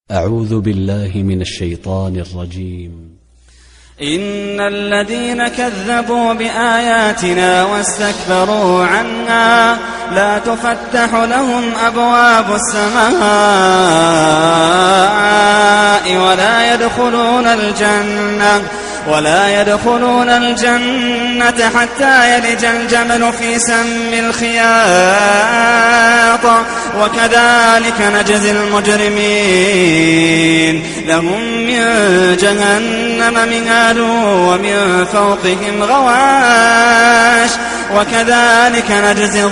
أعوذ بالله من الشيطان الرجيم. إن الذين كذبوا بآياتنا واستكبروا عنها لا تفتح لهم أبواب السماء ولا يدخلون الجنة حتى يلج الجمل في سم الخياط وكذلك نجزي المجرمين لهم من جهنم مهاد ومن فوقهم غواش وكذلك نجزي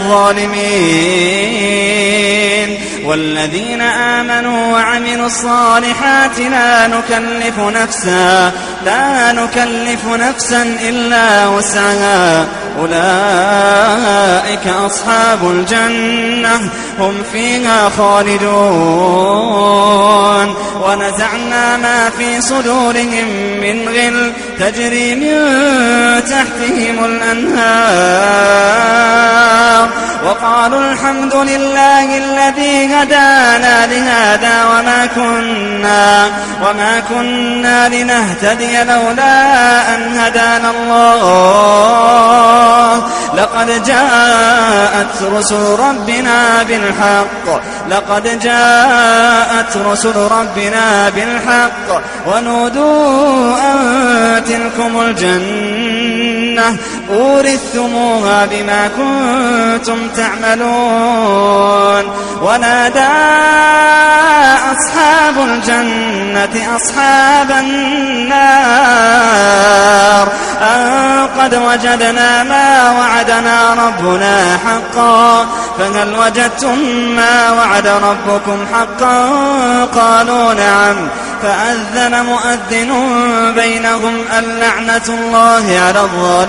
الظالمين والذين آمنوا وعملوا الصالحات لا نكلف نفسا إلا وسعها أولئك أصحاب الجنة هم فيها خالدون ونزعنا ما في صدورهم من غل تجري من تحتهم الأنهار وقالوا الحمد لله الذي هدانا لهذا وما كنا لنهتدي لولا أن هدانا الله لقد جاءت رسل ربنا بالحق ونودوا أن تلكم الجنة أورثتموها بما كنتم تعملون ونادى أصحاب الجنة أصحاب النار أن قد وجدنا ما وعدنا ربنا حقا فهل وجدتم ما وعد ربكم حقا قالوا نعم فأذن مؤذن بينهم اللعنة الله على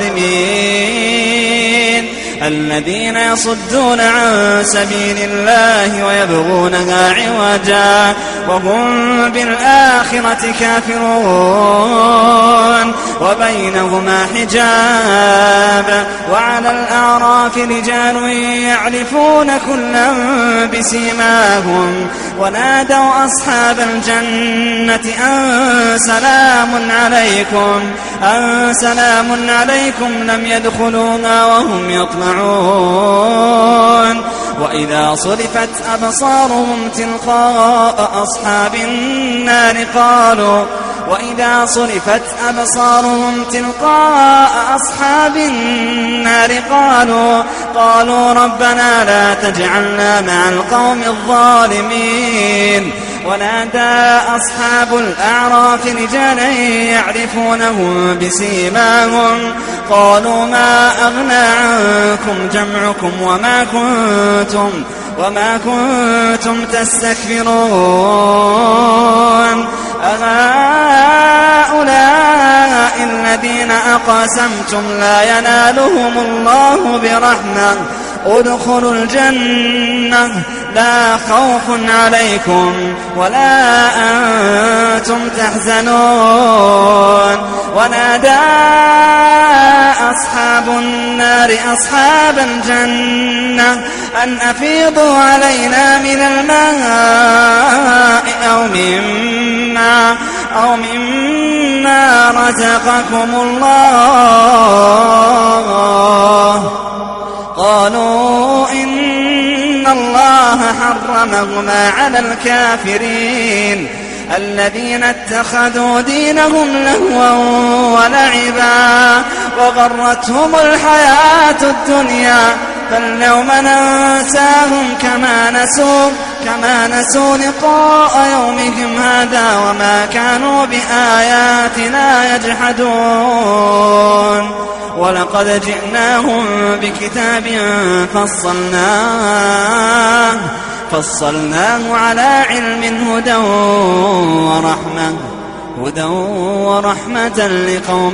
الظالمين الذين يصدون عن سبيل الله ويبغونها عوجا وهم بالآخرة كافرون وبينهما حجاب وعلى الأعراف رجال يعرفون كلا بسيماهم ونادوا أصحاب الجنة أن سلام عليكم لم يدخلوها وهم يطمعون وإذا صرفت أبصارهم تلقاء أصحاب النار قالوا ربنا لا تجعلنا مع القوم الظالمين ونادى أصحاب الأعراف رجالا يعرفونهم بسيماهم قالوا ما أغنى عنكم جمعكم وما كنتم تستكبرون أهؤلاء الذين أقسمتم لا ينالهم الله برحمة ادخلوا الجنة لا خوف عليكم ولا أنتم تحزنون ونادى أصحاب النار أصحاب الجنة أن أفيضوا علينا من الماء أو مما رزقكم الله قالوا إن الله حرمهما على الكافرين الذين اتخذوا دينهم لهوا ولعبا وغرتهم الحياة الدنيا فاليوم ننساهم كما نسوا لقاء يومهم هذا وما كانوا بآياتنا يجحدون ولقد جئناهم بكتاب فصلناه على علم هدى ورحمة لقوم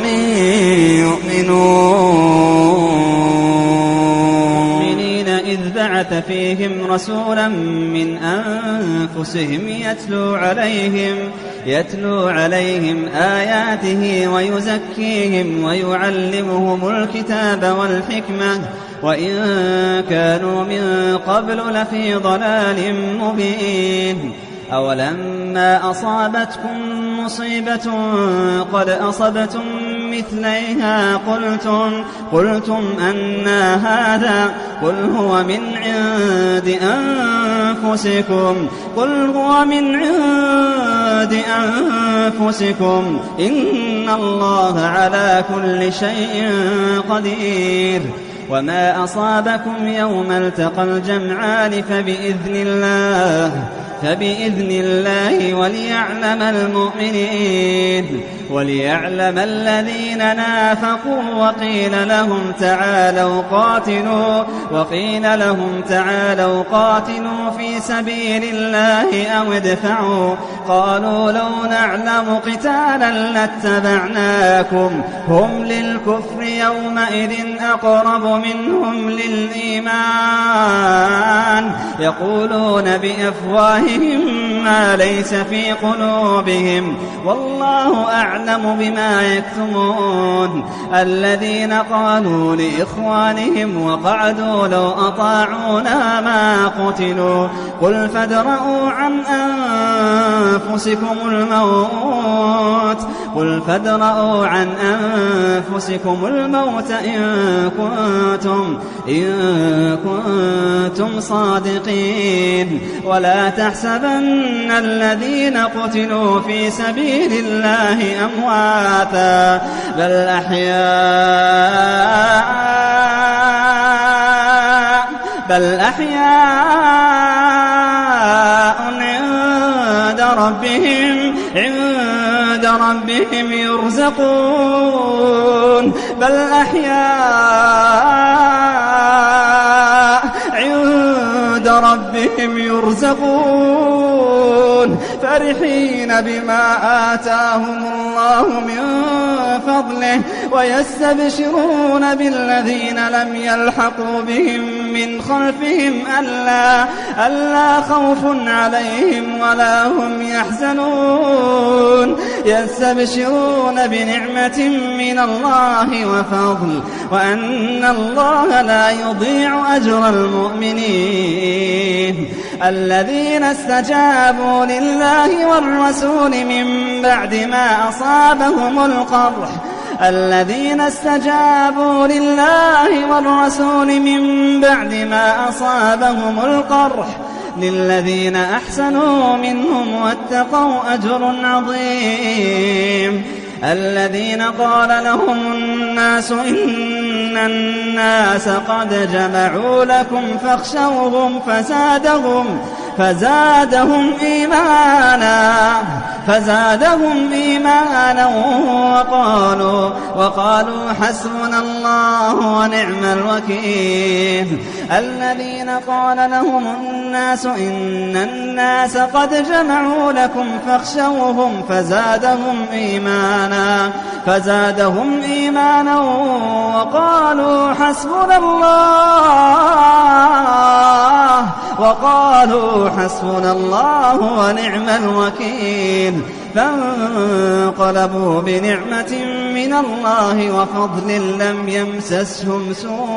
يؤمنون إذ بعث فيهم رسولا من أنفسهم يتلو عليهم آياته ويزكيهم ويعلمهم الكتاب والحكمة وإن كانوا من قبل لفي ضلال مبين أولما أصابتكم مصيبة قد أصبتم مثليها قلتم أنى هذا قل هو من عند أنفسكم إن الله على كل شيء قدير. وما أصابكم يوم التقى الجمعان فبإذن الله وليعلم الذين نافقوا وقيل لهم تعالوا قاتلوا في سبيل الله أو ادفعوا قالوا لو نعلم قتالا لاتبعناكم هم للكفر يومئذ أقرب منهم للإيمان يقولون بأفواههم ما ليس في قلوبهم والله أعلم بما يكتمون. الذين قالوا لإخوانهم وقعدوا لو أطاعونا ما قتلوا قل فادرءوا عن أنفسكم الموت إن كنتم صادقين. ولا تحسبن الذين قتلوا في سبيل الله أمواتا بل أحياء عند ربهم يرزقون فرحين بما آتاهم الله من فضله ويستبشرون بالذين لم يلحقوا بهم من خلفهم ألا خوف عليهم ولا هم يحزنون يستبشرون بنعمة من الله وفضل وأن الله لا يضيع أجر المؤمنين. الذين استجابوا لله والرسول من بعد ما أصابهم القرح للذين أحسنوا منهم واتقوا أجر عظيم. الذين قال لهم الناس إن الناس قد جمعوا لكم فاخشوهم فزادهم إيمانا وقالوا حسبنا الله ونعم الوكيل. الذين قال لهم الناس إن الناس قد جمعوا لكم فاخشوهم فزادهم إيمانا وقالوا حسبنا الله ونعم الوكيل. فانقلبوا بنعمة من الله وفضل لم يمسسهم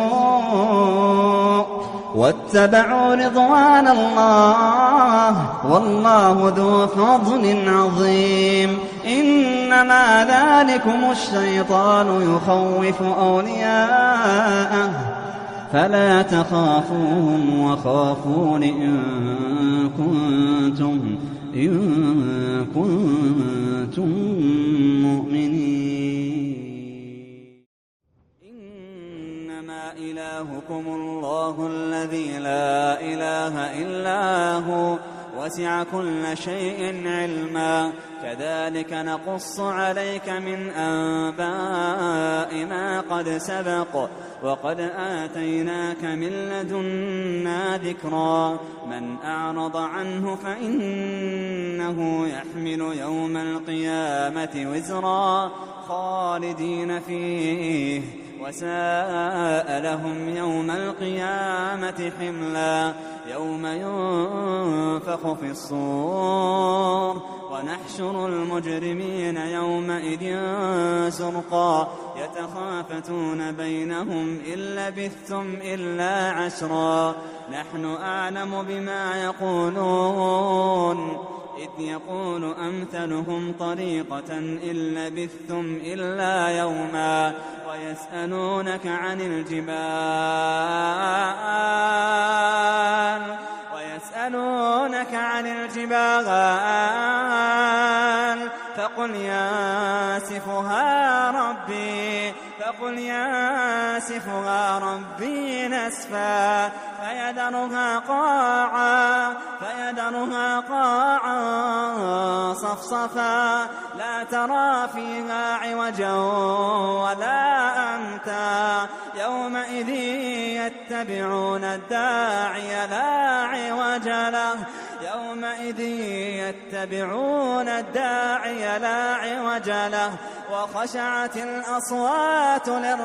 سوء واتبعوا رضوان الله والله ذو فضل عظيم. إنما ذلكم الشيطان يخوف أولياءه فلا تخافوهم وخافون إن كنتم مؤمنين. إنما إلهكم الله الذي لا إله إلا هو وسع كل شيء علما. كذلك نقص عليك من أنباء ما قد سبق وقد آتيناك من لدنا ذكرا. من أعرض عنه فإنه يحمل يوم القيامة وزرا خالدين فيه وساء لهم يوم القيامة حملا. يوم ينفخ في الصور ونحشر المجرمين يومئذ زرقا. يتخافتون بينهم إن لبثتم إلا عشرا. نحن أعلم بما يقولون إذ يقول أمثلهم طريقة إن لبثتم إلا يوما ويسألونك عن الجبال فقل ينسفها ربي نسفا فيذرها قاعا صفصفا لا ترى فيها عوجا ولا أمتا يومئذ يتبعون الداعي لا عوج له وخشعت الأصوات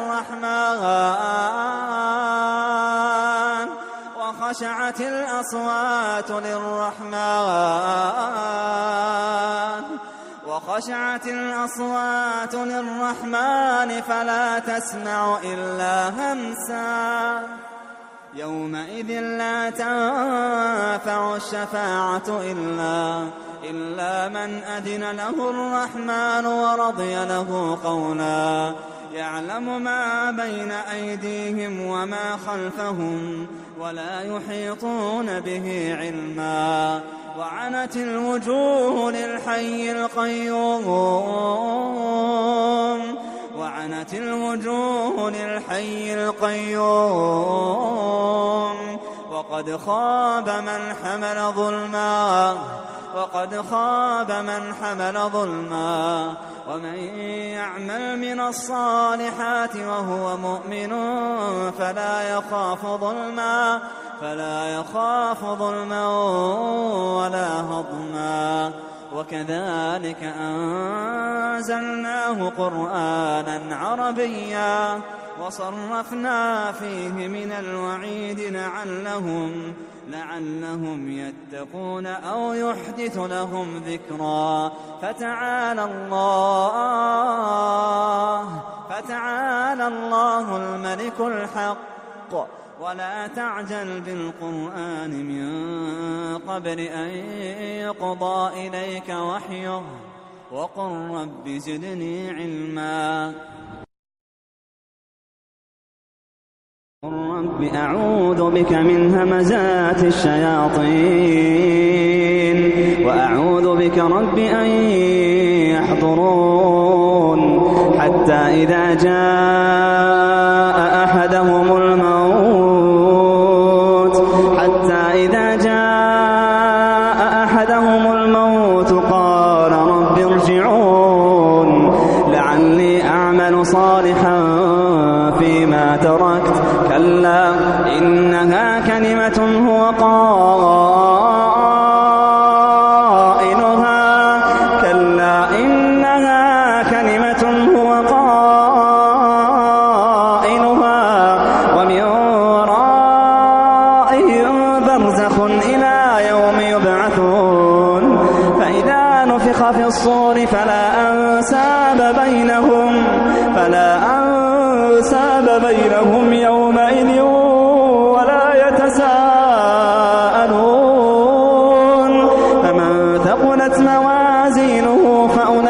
للرحمن فلا تسمع إلا همسا يومئذ لا تنفع الشفاعة إلا من أذن له الرحمن ورضي له قولا يعلم ما بين أيديهم وما خلفهم ولا يحيطون به علما وعنت الوجوه للحي القيوم وقد خاب من حمل ظلما ومن يعمل من الصالحات وهو مؤمن فلا يخاف ظلما ولا هضما وكذلك أنزلناه قرآنا عربيا وصرفنا فيه من الوعيد لعلهم يتقون أو يحدث لهم ذكرا فتعالى الله الملك الحق ولا تعجل بالقرآن من قبل أن يقضى إليك وحيه وقل رب زدني علما رب أعوذ بك من همزات الشياطين وأعوذ بك رب أن يحضرون حتى إذا جاء أحدهم الموت قال رب ارجعون لعلي أعمل صالحا فيما تركت كلا إنها كلمة هو قائلها ومن ورائهم برزخ إلى يوم يبعثون فإذا نفخ في الصور فلا أنساب بينهم يومئذ ولا يتساءلون فمن ثقلت موازينه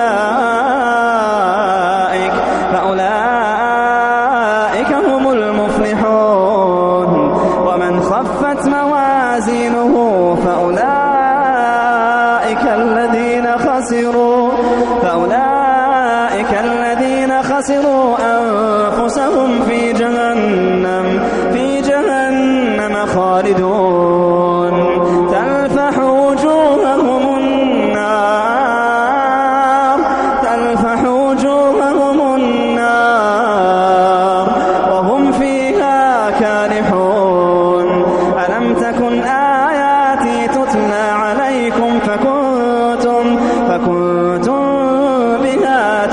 فأولئك هم المفلحون ومن خفت موازينه فأولئك الذين خسروا أنفسهم في جهنم خالدون تلفح وجوههم النار وهم فيها كالحون ألم تكن آياتي تتلى عليكم فكنتم بها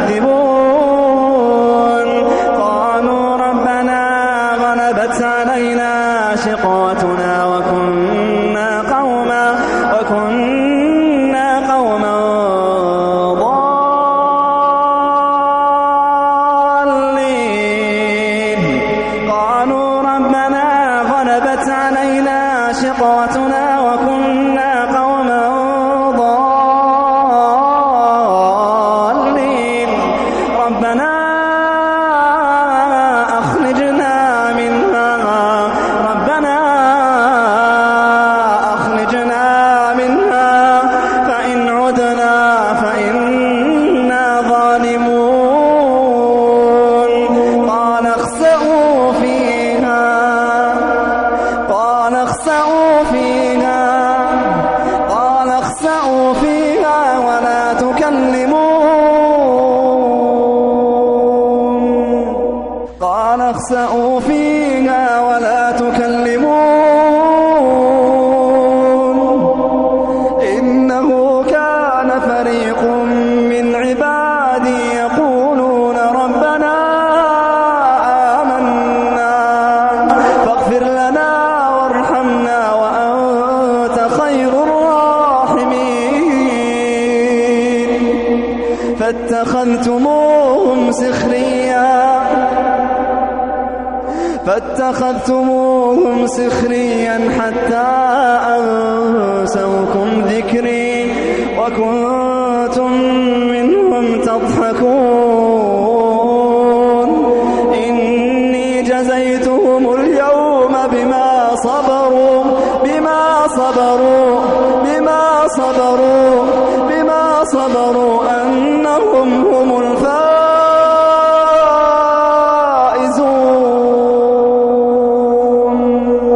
تكذبون قالوا ربنا غلبت علينا شقوتنا وكنا قوما ضالين قالوا ربنا غلبت علينا شقوتنا وكنا قوما ضالين فيها ولا تكلمون قال اخسأوا فيها ولا تكلمون إنه كان فريق من عبادي يقولون ربنا آمنا فاغفر لنا وارحمنا وأنت خير الراحمين فاتخذتموهم سخريا حتى أنسوكم ذكري وكنتم منهم تضحكون إني جزيتهم اليوم بما صبروا أنهم هم الفائزون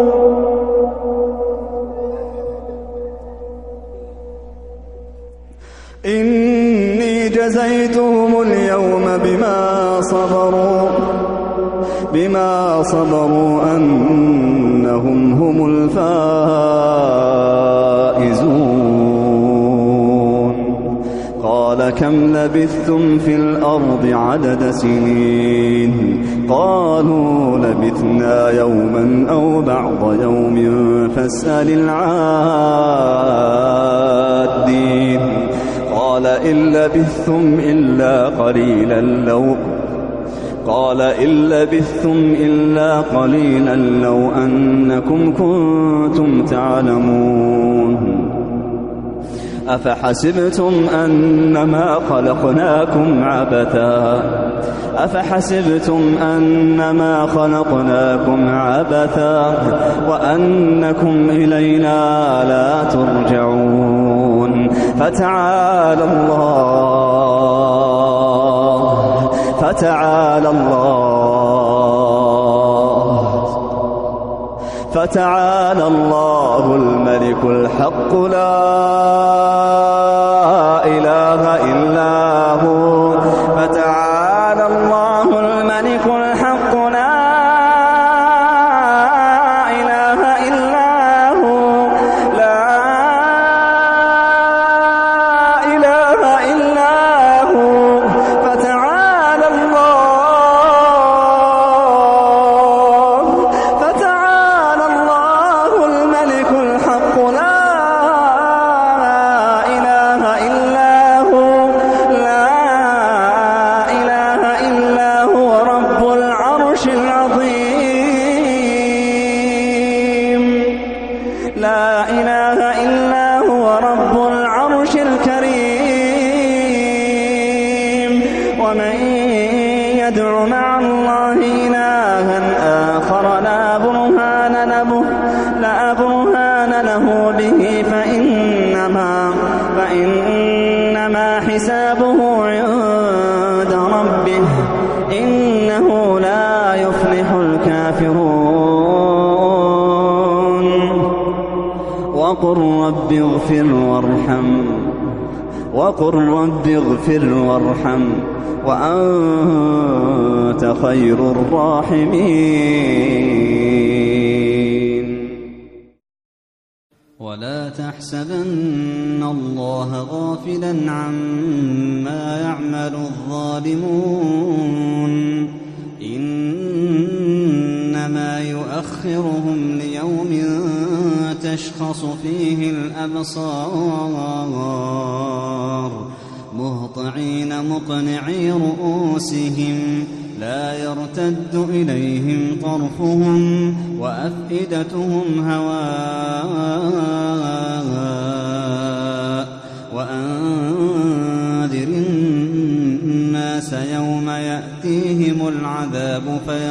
إني جزيتهم اليوم بما صبروا أنهم هم الفائزون قال كم لبثتم في الأرض عدد سنين قالوا لبثنا يوما أو بعض يوم فاسأل العادين قال إن لبثتم إلا قليلا لو أنكم كنتم تعلمون أفحسبتم أنما خلقناكم عبثا وأنكم إلينا لا ترجعون فتعالى الله الملك الحق لا إله إلا هو فتعالى الله الملك الحق لا إله إلا هو لا إله إلا هو فتعالى الله الملك الحق لا إله إلا هو رب العرش العظيم لا إله إلا هو رب العرش الكريم ومن يدع مع الله إلها آخر لا برهان له به فإنما حسابه عند ربه إنه لا يفلح الكافرون وقل رب اغفر وارحم وأنت خير الراحمين ولا تحسبن الله غافلا عما يعمل الظالمون إنما يؤخرهم ليوم تشخص فيه الأبصار مهطعين مقنعي رؤوسهم لا يرتد إليهم طرفهم وأفئدتهم هواء وأنذر الناس يوم يأتيهم العذاب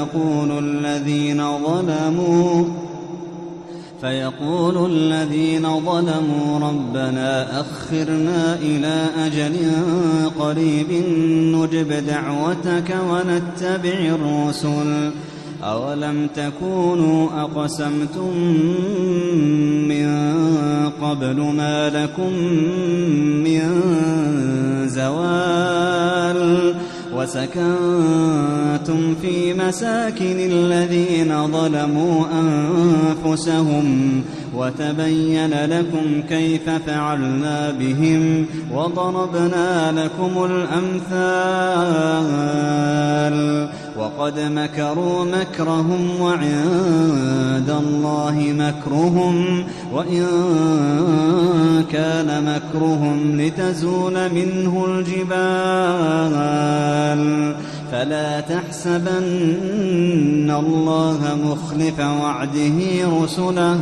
فيقول الذين ظلموا ربنا أخرنا إلى أجل قريب نجب دعوتك ونتبع الرسل أولم تكونوا أقسمتم من قبل ما لكم من زوال وسكنتم في مساكن الذين ظلموا أنفسهم وتبين لكم كيف فعلنا بهم وضربنا لكم الأمثال وقد مكروا مكرهم وعند الله مكرهم وإن كان مكرهم لتزول منه الجبال فلا تحسبن الله مخلف وعده رسله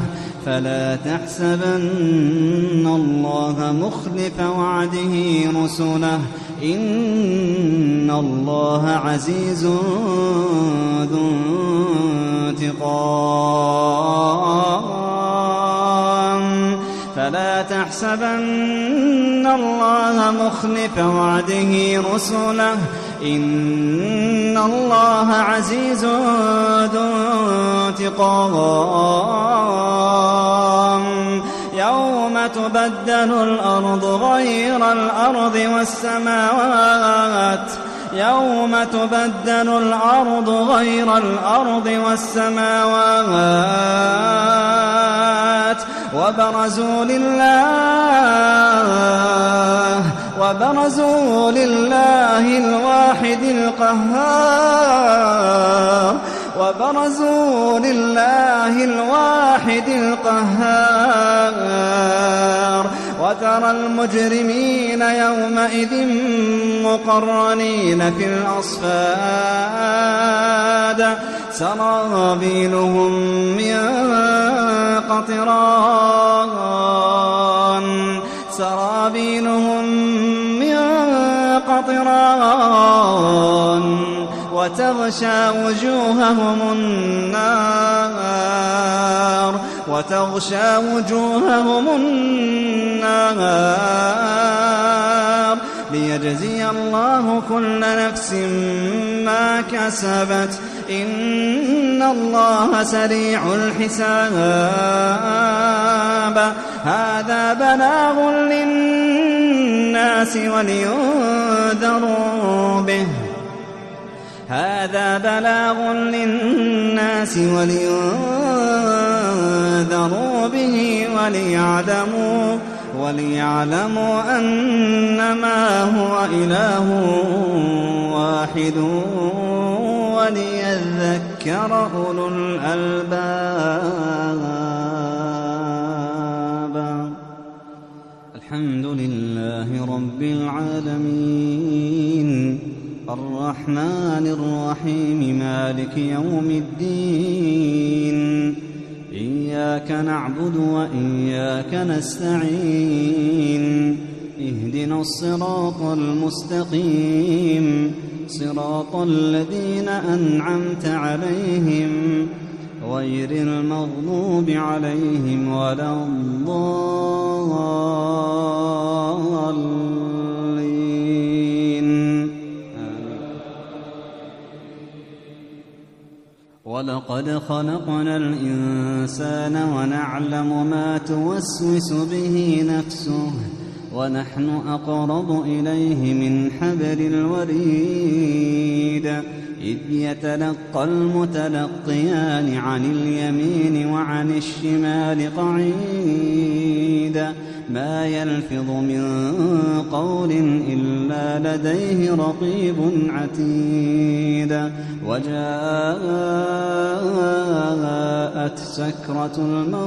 إن الله عزيز ذو انتقام فلا تحسبن الله مخلف وعده رسله إن الله عزيز ذو انتقام يوم تبدل الأرض غير الأرض والسماوات وبرزوا لله الواحد القهار وترى المجرمين يومئذ مقرنين في الأصفاد سرابيلهم من قطران وتغشى وجوههم النار ليجزي الله كل نفس ما كسبت إن الله سريع الحساب هذا بلاغ للناس ولينذروا به وليعلموا أنما هو إله واحد وليذكر أولو الألباب. الحمد لله رب العالمين الرحمن الرحيم مالك يوم الدين إياك نعبد وإياك نستعين اهدنا الصراط المستقيم صراط الذين أنعمت عليهم غير المغضوب عليهم ولا الضالين. ولقد خلقنا الإنسان ونعلم ما توسوس به نفسه ونحن أقرب إليه من حبل الوريد إذ يتلقى المتلقيان عن اليمين وعن الشمال قعيد ما يلفظ من قول إلا لديه رقيب عتيد وجاءت سكرة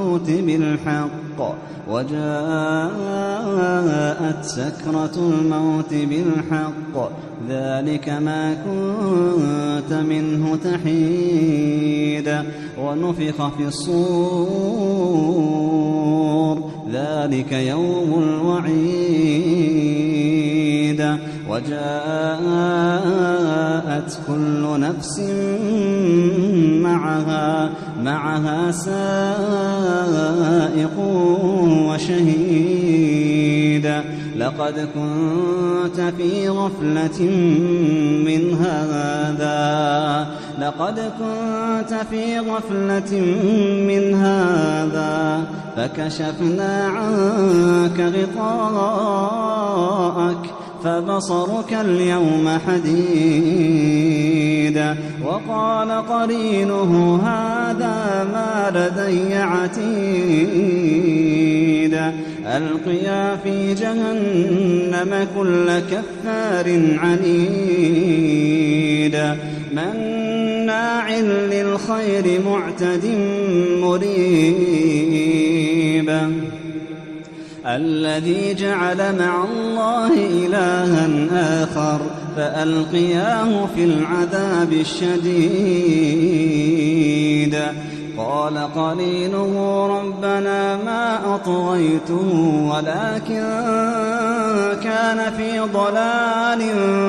الموت بالحق ذلك ما كنت منه تحيد ونفخ في الصور ذلك يوم الوعيد وجاءت كل نفس معها سائق وشهيد لقد كنت في غفلة من هذا فكشفنا عنك غطاءك فبصرك اليوم حديد. وقال قرينه هذا ما لدي عتيد. ألقيا في جهنم كل كفار عنيد مناع للخير معتد مريب الذي جعل مع الله إلها آخر فألقياه في العذاب الشديد. قال قرينه ربنا ما أطغيته ولكن كان في ضلال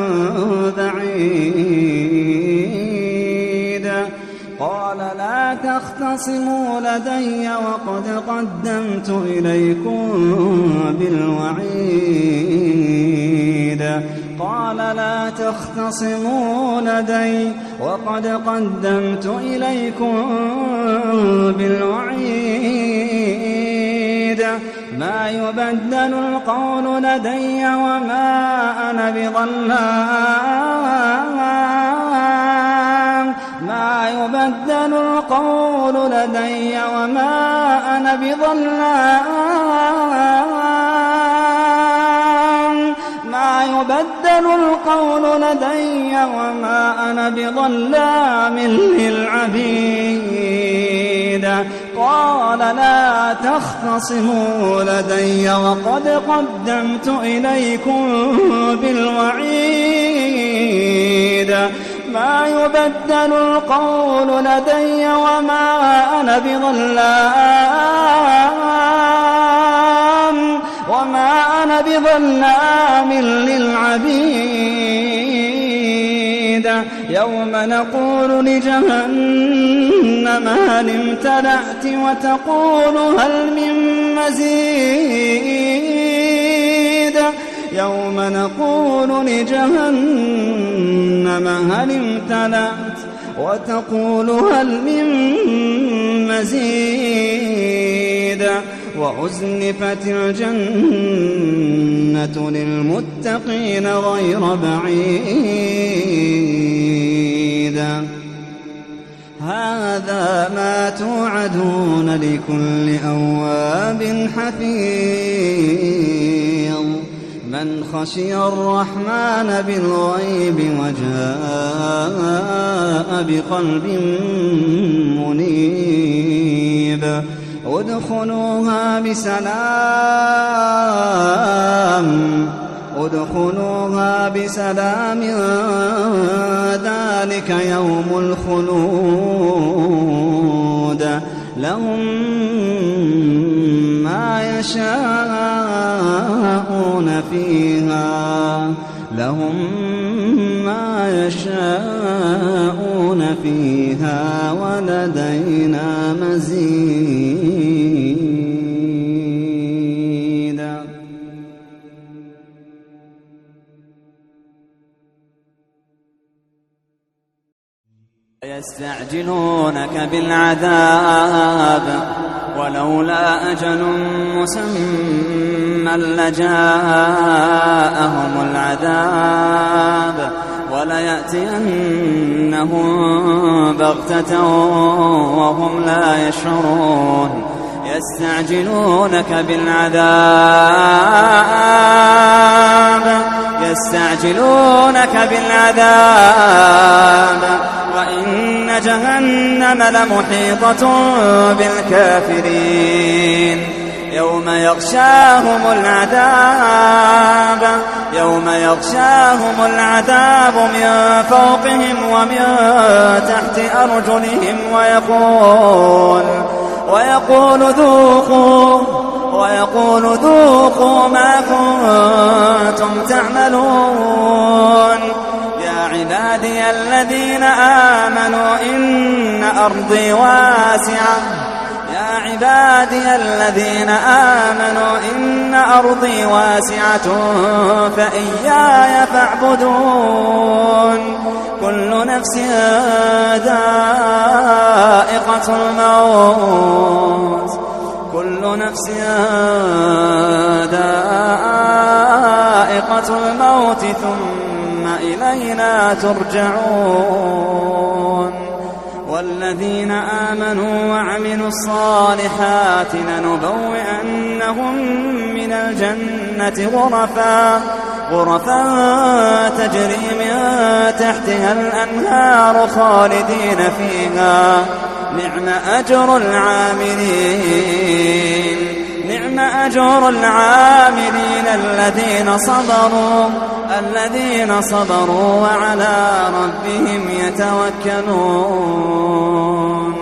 بعيد. قال لا تختصموا لدي وقد قدمت إليكم بالوعيد. قال لا تختصموا لدي وقد قدمت إليكم بالوعيد. ما يبدل القول لدي وما أنا بظلام ما يبدل القول لدي وما أنا بظلام ما يبدل القول لدي وما أنا بظلام للعبيد. قال لا تختصموا لدي وقد قدمت إليكم بالوعيد. ما يبدل القول لدي وما أنا بظلام للعبيد. يوم نقول لجهنم هل امتلأت وتقول هل من مزيد. يوم نقول لجهنم هل امتلأت وتقول هل من مزيد. وأزلفت الجنة للمتقين غير بعيد. هذا ما توعدون لكل أواب حفيظ من خشي الرحمن بالغيب وجاء بقلب منيب. ادخلوها بسلام ذلك يوم الخلود. لهم ما يشاءون فيها ولدينا مزيد. يستعجلونك بالعذاب ولولا أجل مسمى لجاءهم العذاب وليأتينهم بغتة وهم لا يشعرون. يستعجلونك بالعذاب وإن جهنم لمحيطة بالكافرين. يوم يغشاهم العذاب من فوقهم ومن تحت أرجلهم ويقول ذوقوا ما كنتم تعملون. يا عبادي الذين آمنوا إن أرضي واسعة عبادي الذين آمنوا إن أرضي واسعة فإياي فاعبدون كل نفس ذائقة الموت ثم إلينا ترجعون والذين آمنوا وعملوا الصالحات لنبوئنهم من الجنة غرفا تجري من تحتها الأنهار خالدين فيها نعم أجر العاملين الذين صبروا وعلى ربهم يتوكلون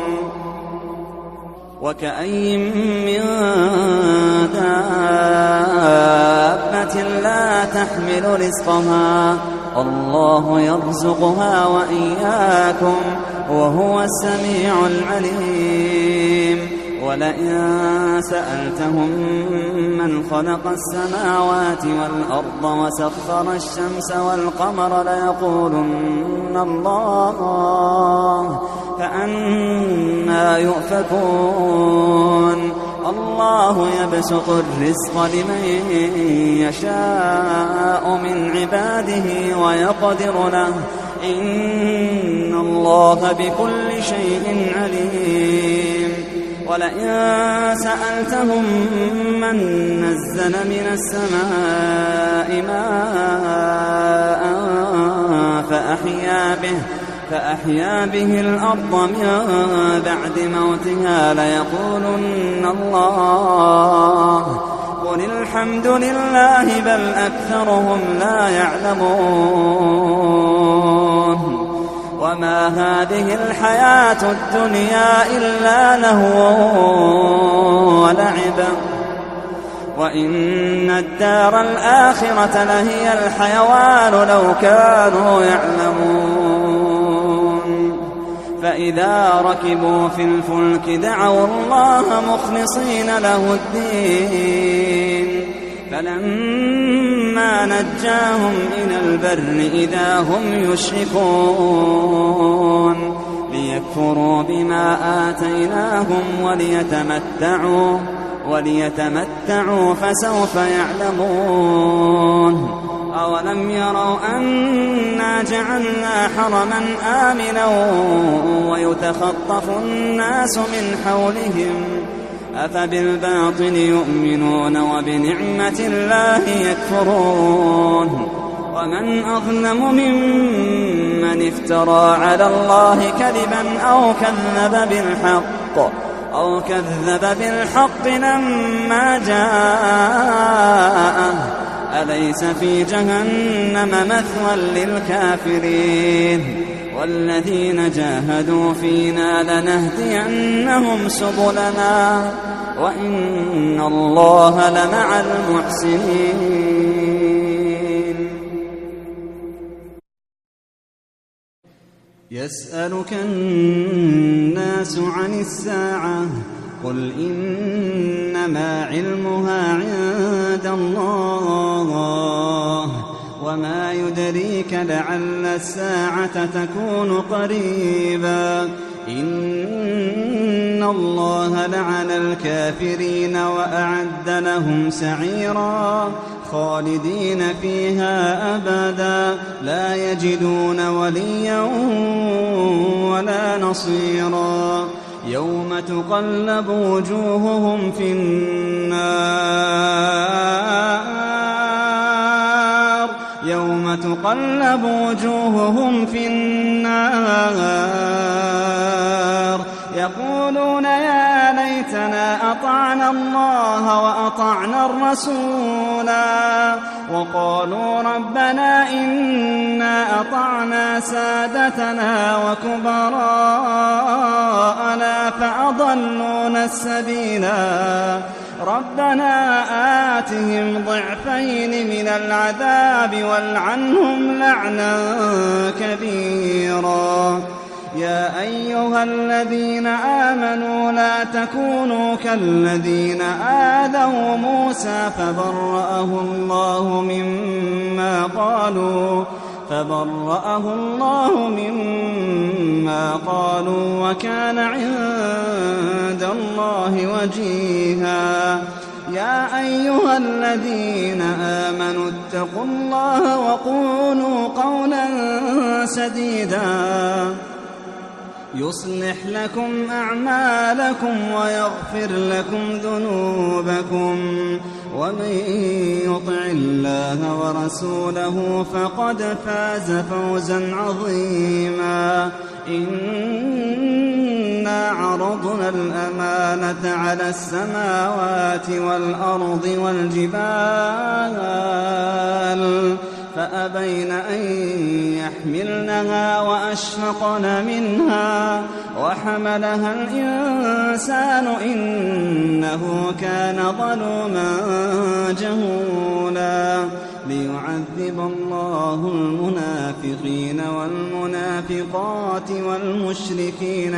وكأي من دابة لا تحمل رزقها الله يرزقها وإياكم وهو السميع العليم ولئن سألتهم من خلق السماوات والأرض وسخر الشمس والقمر ليقولن الله فأنى يؤفكون الله يبسط الرزق لمن يشاء من عباده ويقدر له إن الله بكل شيء عليم ولئن سألتهم من نزل من السماء ماء فأحيا به الأرض من بعد موتها ليقولن الله قل الحمد لله بل أكثرهم لا يعلمون وما هذه الحياة الدنيا إلا لهو ولعب وإن الدار الآخرة لهي الحيوان لو كانوا يعلمون فإذا ركبوا في الفلك دعوا الله مخلصين له الدين فلما نجاهم إلى البر إذا هم يشركون ليكفروا بما آتيناهم وليتمتعوا فسوف يعلمون أولم يروا أنا جعلنا حرما آمنا ويتخطف الناس من حولهم أفبالباطل يؤمنون وبنعمة الله يكفرون ومن أظلم ممن افترى على الله كذبا أو كذب بالحق لما جاءه أليس في جهنم مثوى للكافرين والذين جاهدوا فينا لنهدينهم سبلنا وإن الله لمع المحسنين يسألك الناس عن الساعة قل إنما علمها عند الله وما يدريك لعل الساعة تكون قريبا إن الله لعن الكافرين وأعد لهم سعيرا خالدين فيها أبدا لا يجدون وليا ولا نصيرا يوم تقلب وجوههم في النار يقولون يا ليتنا أطعنا الله وأطعنا الرسولا وقالوا ربنا إنا أطعنا سادتنا وكبراءنا فأضلونا السبيلا ربنا آتهم ضعفين من العذاب والعنهم لعنا كبيرا يا أيها الذين آمنوا لا تكونوا كالذين آذوا موسى فبرأه الله مما قالوا وكان عند الله وجيها يا أيها الذين آمنوا اتقوا الله وقولوا قولا سديدا يصلح لكم أعمالكم ويغفر لكم ذنوبكم ومن يطع الله ورسوله فقد فاز فوزا عظيما إنا عرضنا الأمانة على السماوات والأرض والجبال فأبين أن يحملنها وأشفقن منها وحملها الإنسان إنه كان ظلوما جهولا ليعذب الله المنافقين والمنافقات والمشركين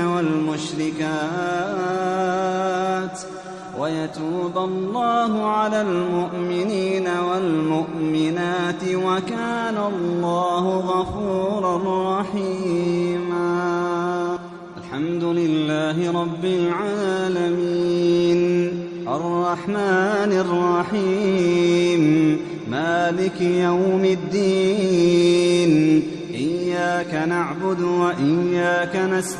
والمشركات ويتوب الله على المؤمنين والمؤمنات وكان الله غفورا رحيما الحمد لله رب العالمين الرحمن الرحيم مالك يوم الدين إياك نعبد وإياك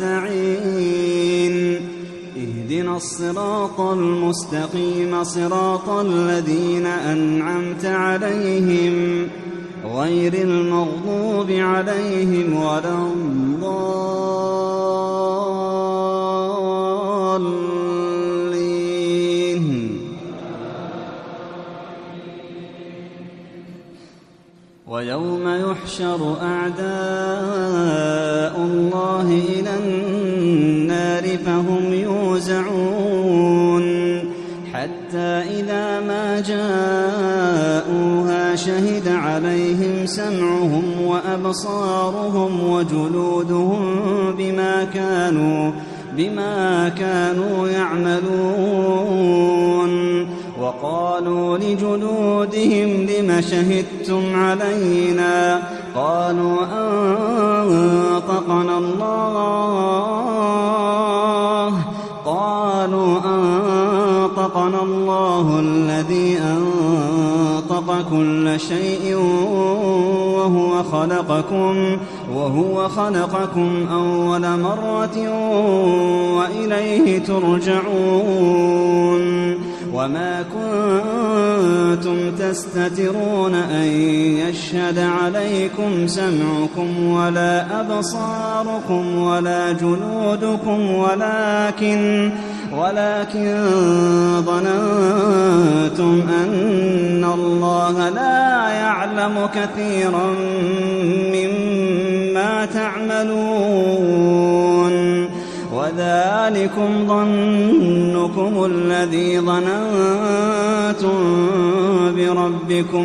نستعين اهدنا الصراط المستقيم صراط الذين أنعمت عليهم غير المغضوب عليهم ولا الضالين ويوم يحشر أعداء الله إلى النار فهم يوزعون حتى إذا ما جاءوها شهد عليهم سمعهم وأبصارهم وجلودهم بما كانوا يعملون وقالوا لجلودهم لم شهدتم علينا قالوا أنطقنا الله الذي أنطق كل شيء وهو خلقكم أول مرة وإليه ترجعون وما كنتم تستترون أن يشهد عليكم سمعكم ولا أبصاركم ولا جلودكم ولكن ظننتم أن الله لا يعلم كثيرا مما تعملون وذلكم ظنكم الذي ظننتم بربكم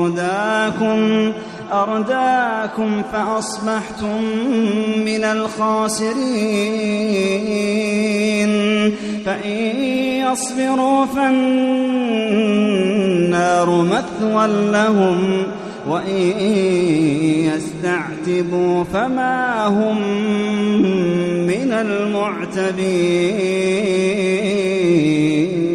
أرداكم فأصبحتم من الخاسرين فإن يصبروا فالنار مثوى لهم وإن يستعتبوا فما هم من المعتبين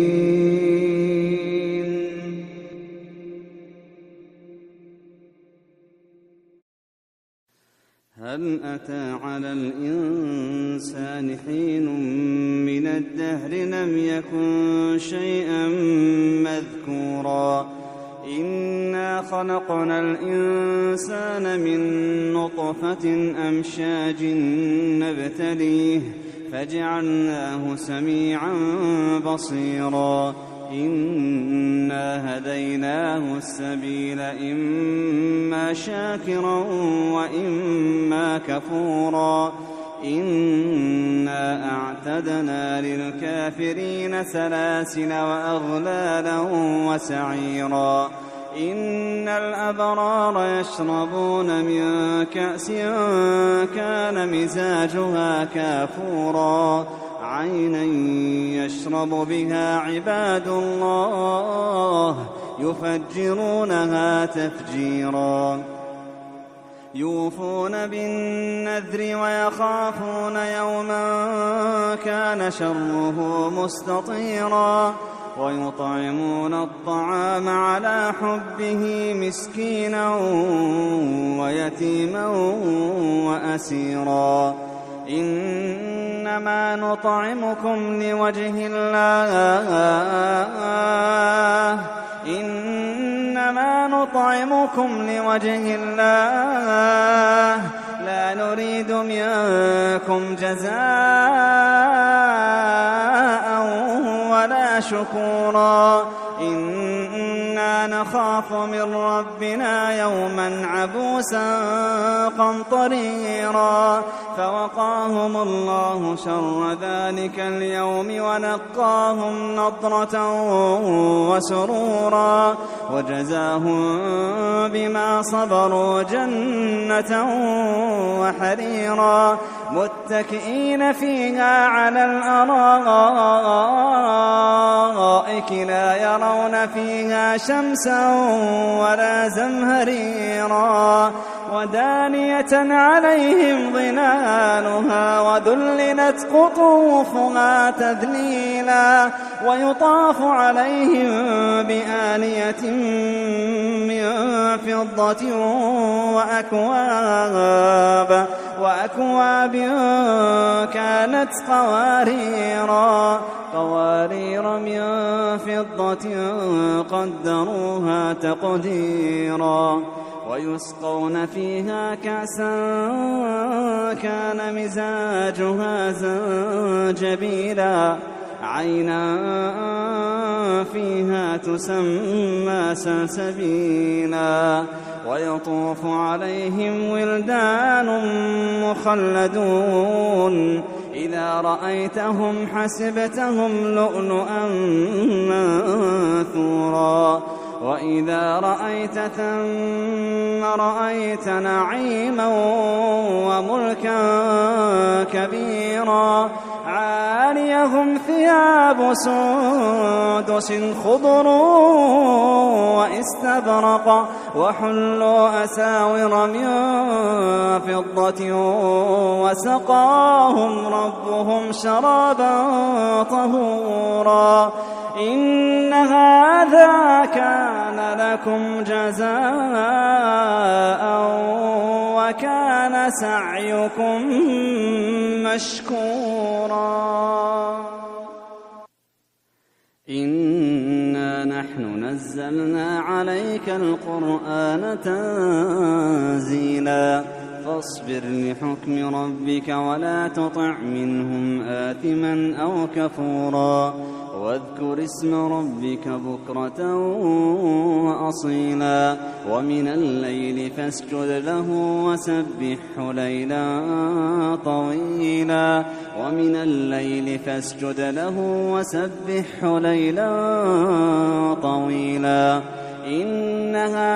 هل أتى على الإنسان حين من الدهر لم يكن شيئا مذكورا إنا خلقنا الإنسان من نطفة أمشاج نبتليه فجعلناه سميعا بصيرا إنا هديناه السبيل إما شاكرا وإما كفورا إنا أعتدنا للكافرين سلاسل وأغلالا وسعيرا إن الأبرار يشربون من كأس كان مزاجها كافورا عينا يشرب بها عباد الله يفجرونها تفجيرا يوفون بالنذر ويخافون يوما كان شره مستطيرا ويطعمون الطعام على حبه مسكينا ويتيما وأسيرا إنما نطعمكم لوجه الله لا نريد منكم جزاء ولا شكورا إنا نخاف من ربنا يوما عبوسا قمطريرا فوقاهم الله شر ذلك اليوم ونقاهم نضرة وسرورا وجزاهم بما صبروا جنة وحريرا متكئين فيها على الأرائك لا يرون فيها شمسا ولا زمهريرا ودانية عليهم ظلالها وذللت قطوفها تذليلا ويطاف عليهم بآنية من فضة وأكواب كانت قوارير من فضة قدروها تقديرا ويسقون فيها كأسا كان مزاجها زنجبيلا عينا فيها تسمى سلسبيلا ويطوف عليهم ولدان مخلدون إذا رأيتهم حسبتهم لؤلؤا منثورا وإذا رأيت ثم رأيت نعيما وملكا كبيرا عاليهم ثياب سندس خضر واستبرق وحلوا أساور من فضة وسقاهم ربهم شرابا طهورا إن هذا كان لكم جزاء وكان سعيكم مشكورا إنا نحن نزلنا عليك القرآن تنزيلا فاصبر لحكم ربك ولا تطع منهم آثما أو كفورا واذكر اسم ربك بكرة وأصيلا ومن الليل فاسجد له وسبحه ليلا طويلا إن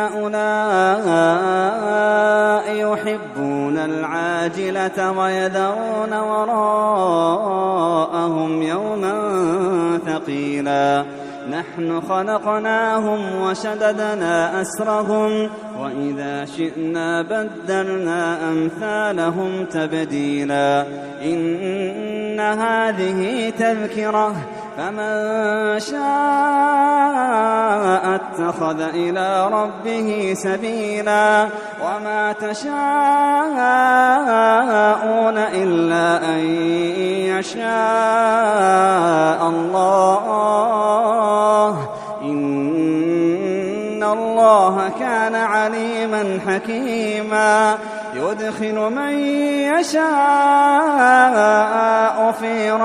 هؤلاء يحبون العاجلة ويذرون وراءهم يوما ثقيلا نحن خلقناهم وشددنا أسرهم وإذا شئنا بدلنا أمثالهم تبديلا إن هذه تذكرة فمن شاء اتخذ إلى ربه سبيلا وما تشاءون إلا أن يشاء الله إن الله كان عليما حكيما يدخل من يشاء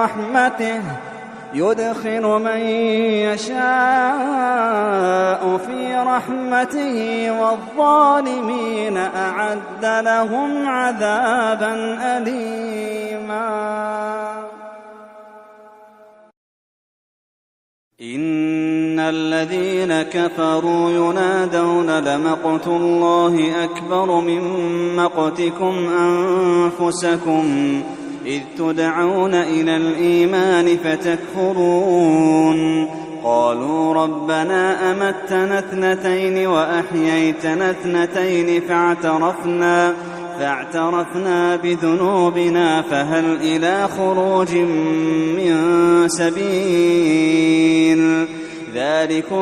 في رحمته والظالمين أعد لهم عذابا أليما إن الذين كفروا ينادون لمقت الله أكبر من مقتكم أنفسكم إذ تدعون إلى الإيمان فتكفرون قالوا ربنا أمتنا 2 وأحييتنا 2 فاعترفنا بذنوبنا فهل إلى خروج من سبيل ذلكم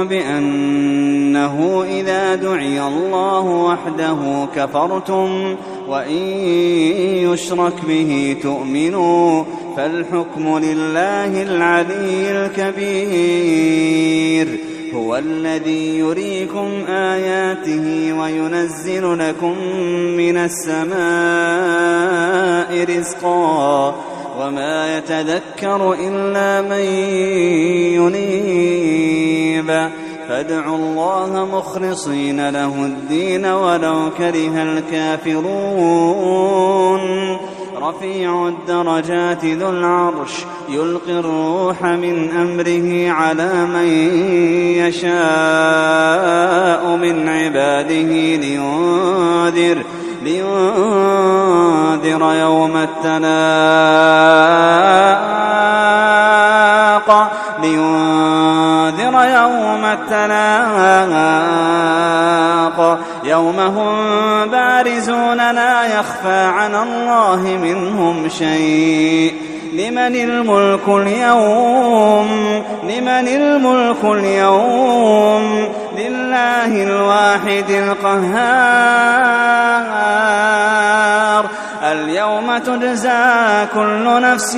بأنه إذا دعي الله وحده كفرتم وإن يشرك به تؤمنوا فالحكم لله العلي الكبير هو الذي يريكم آياته وينزل لكم من السماء رزقا وما يتذكر إلا من ينيب فادعوا الله مخلصين له الدين ولو كره الكافرون رفيع الدرجات ذو العرش يلقي الروح من أمره على من يشاء من عباده لينذر يوم التلاق يوم هم بارزون لا يخفى على الله منهم شيء لمن الملك اليوم لله الواحد القهار اليوم تجزى كل نفس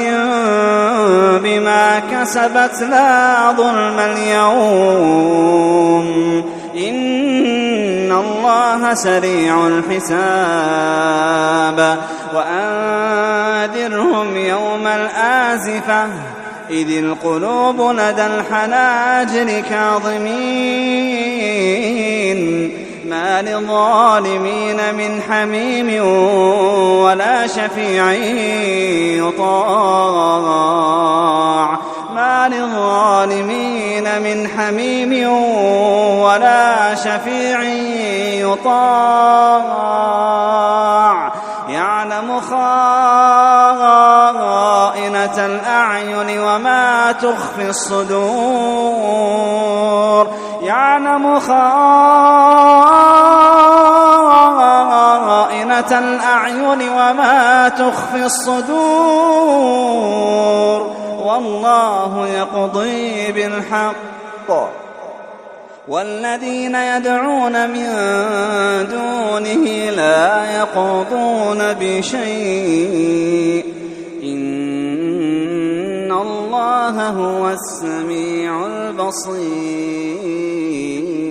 بما كسبت لا ظلم اليوم إن الله سريع الحساب وأنذرهم يوم الآزفة إذ القلوب لدى الحناجر كاظمين ما للظالمين من حميم ولا شفيع يطاع ما للظالمين من حميم ولا شفيع يطاع يعلم خائنة الأعين وما تخفي الصدور يعلم خائنة الأعين وما تخفي الصدور والله يقضي بالحق والذين يدعون من دونه لا يقضون بشيء إن الله هو السميع البصير